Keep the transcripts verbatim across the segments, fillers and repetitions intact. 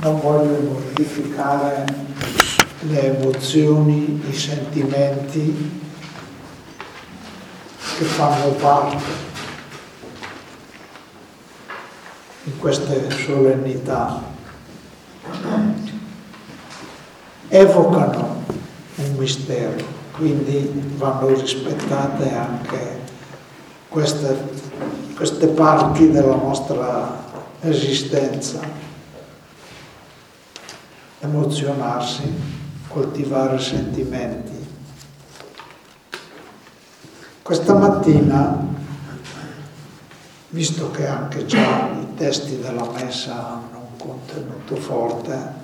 non voglio mortificare le emozioni, i sentimenti che fanno parte in queste solennità. Evocano un mistero, quindi vanno rispettate anche queste, queste parti della nostra esistenza. Emozionarsi, coltivare sentimenti. Questa mattina, visto che anche già i testi della messa hanno un contenuto forte,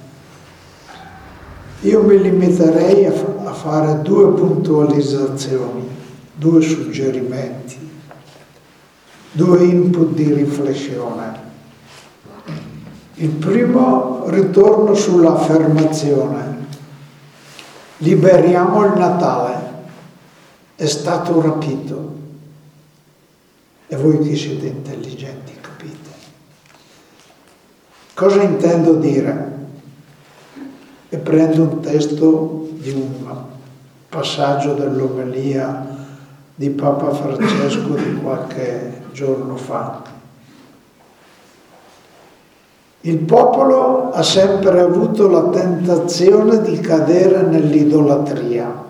io mi limiterei a, fa- a fare due puntualizzazioni, due suggerimenti, due input di riflessione. Il primo, ritorno sull'affermazione: liberiamo il Natale, è stato rapito. E voi che siete intelligenti capite. Cosa intendo dire? E prendo un testo di un passaggio dell'omelia di Papa Francesco di qualche giorno fa. Il popolo ha sempre avuto la tentazione di cadere nell'idolatria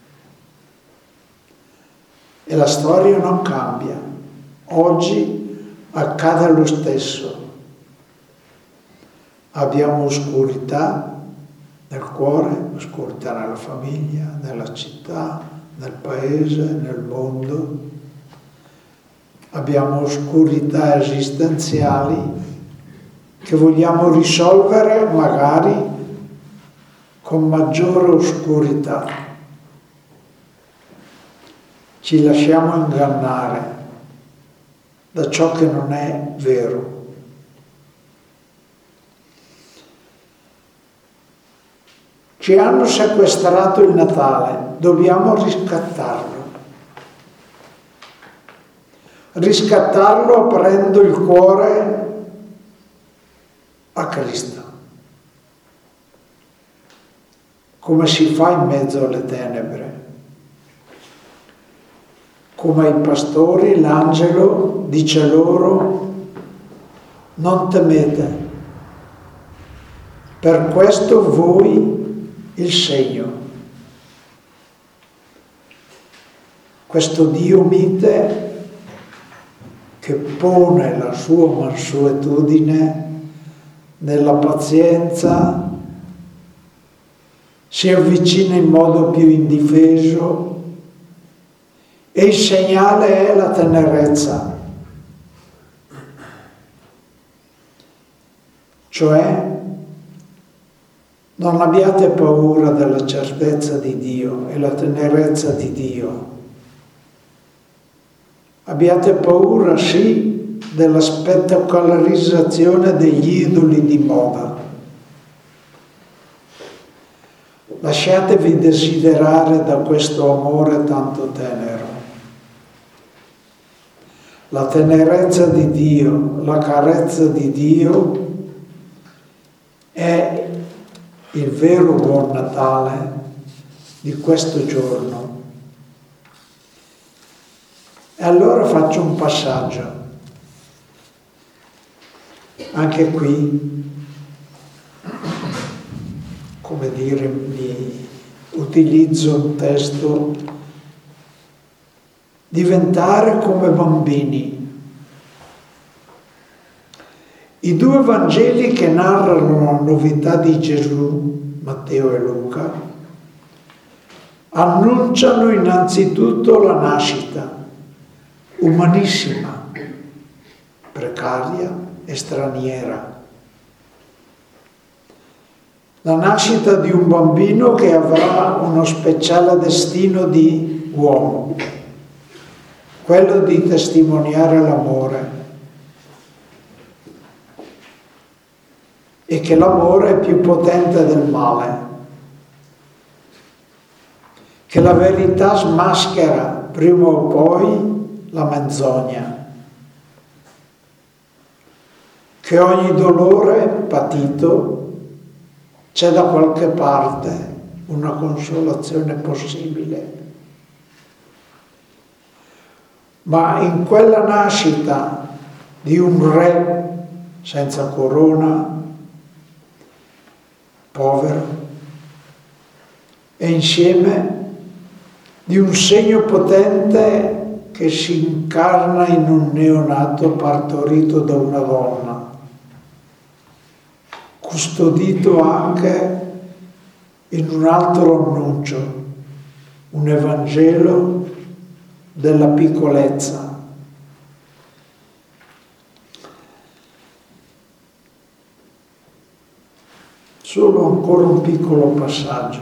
e la storia non cambia. Oggi accade lo stesso. Abbiamo oscurità nel cuore, oscurità nella famiglia, nella città, nel paese, nel mondo. Abbiamo oscurità esistenziali che vogliamo risolvere magari con maggiore oscurità. Ci lasciamo ingannare da ciò che non è vero. Ci hanno sequestrato il Natale, dobbiamo riscattarlo. Riscattarlo aprendo il cuore a Cristo. Come si fa in mezzo alle tenebre? Come ai pastori l'angelo dice loro: non temete, per questo voi il segno. Questo Dio mite che pone la sua mansuetudine nella pazienza, si avvicina in modo più indifeso e il segnale è la tenerezza. Cioè, non abbiate paura della certezza di Dio e la tenerezza di Dio. Abbiate paura, sì, della spettacolarizzazione degli idoli di moda. Lasciatevi desiderare da questo amore tanto tenero. La tenerezza di Dio, la carezza di Dio è il vero buon Natale di questo giorno. E allora faccio un passaggio. Anche qui, come dire, mi utilizzo un testo: diventare come bambini. I due Vangeli che narrano la novità di Gesù, Matteo e Luca, annunciano innanzitutto la nascita, umanissima, precaria e straniera. La nascita di un bambino che avrà uno speciale destino di uomo, quello di testimoniare l'amore, e che l'amore è più potente del male, che la verità smaschera prima o poi la menzogna, che ogni dolore patito c'è da qualche parte una consolazione possibile. Ma in quella nascita di un re senza corona, povero, e insieme di un segno potente che si incarna in un neonato partorito da una donna, custodito anche in un altro annuncio, un Evangelo della piccolezza. Solo ancora un piccolo passaggio.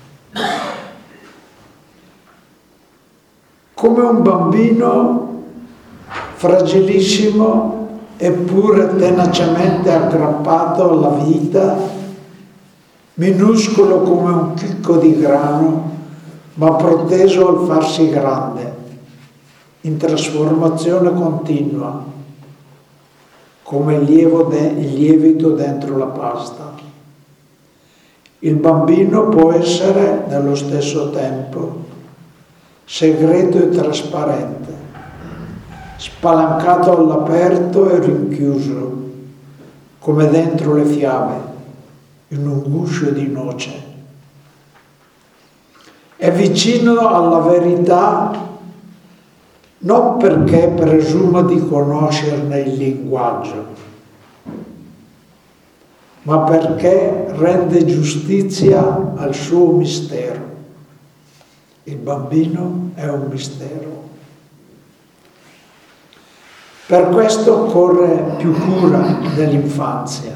Come un bambino fragilissimo eppure tenacemente aggrappato alla vita, minuscolo come un chicco di grano, ma proteso al farsi grande, in trasformazione continua, come il lievito dentro la pasta. Il bambino può essere nello stesso tempo segreto e trasparente, spalancato all'aperto e rinchiuso, come dentro le fiabe, in un guscio di noce. È vicino alla verità non perché presuma di conoscerne il linguaggio, ma perché rende giustizia al suo mistero. Il bambino è un mistero. Per questo occorre più cura dell'infanzia,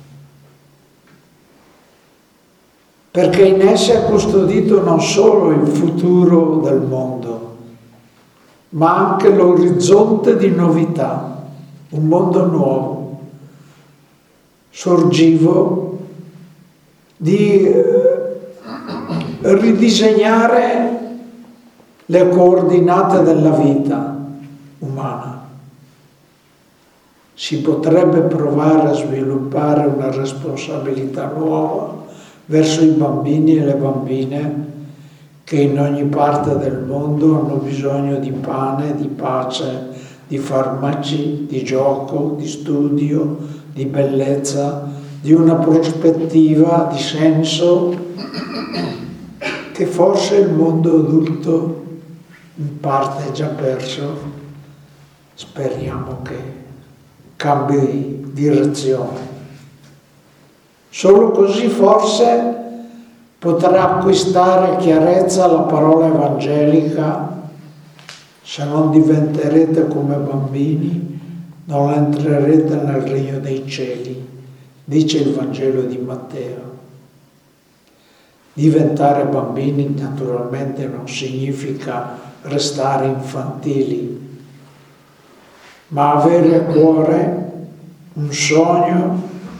perché in essa è custodito non solo il futuro del mondo, ma anche l'orizzonte di novità, un mondo nuovo, sorgivo, di ridisegnare le coordinate della vita umana. Si potrebbe provare a sviluppare una responsabilità nuova verso i bambini e le bambine che in ogni parte del mondo hanno bisogno di pane, di pace, di farmaci, di gioco, di studio, di bellezza, di una prospettiva, di senso che forse il mondo adulto in parte è già perso. Speriamo che cambi direzione. Solo così forse potrà acquistare chiarezza la parola evangelica: se non diventerete come bambini, non entrerete nel regno dei cieli, dice il Vangelo di Matteo. Diventare bambini naturalmente non significa restare infantili, ma avere a cuore un sogno,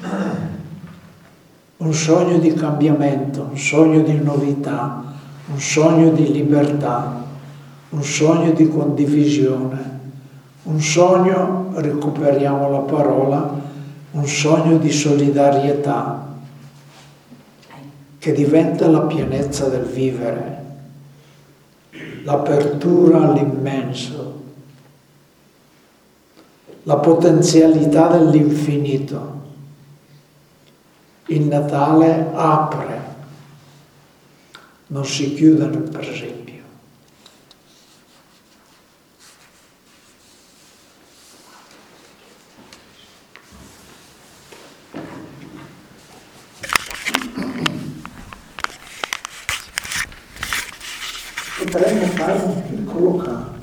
un sogno di cambiamento, un sogno di novità, un sogno di libertà, un sogno di condivisione, un sogno, recuperiamo la parola, un sogno di solidarietà, che diventa la pienezza del vivere, l'apertura all'immenso, la potenzialità dell'infinito. Il Natale apre, non si chiude nel presempio. Potremmo fare un piccolo canto.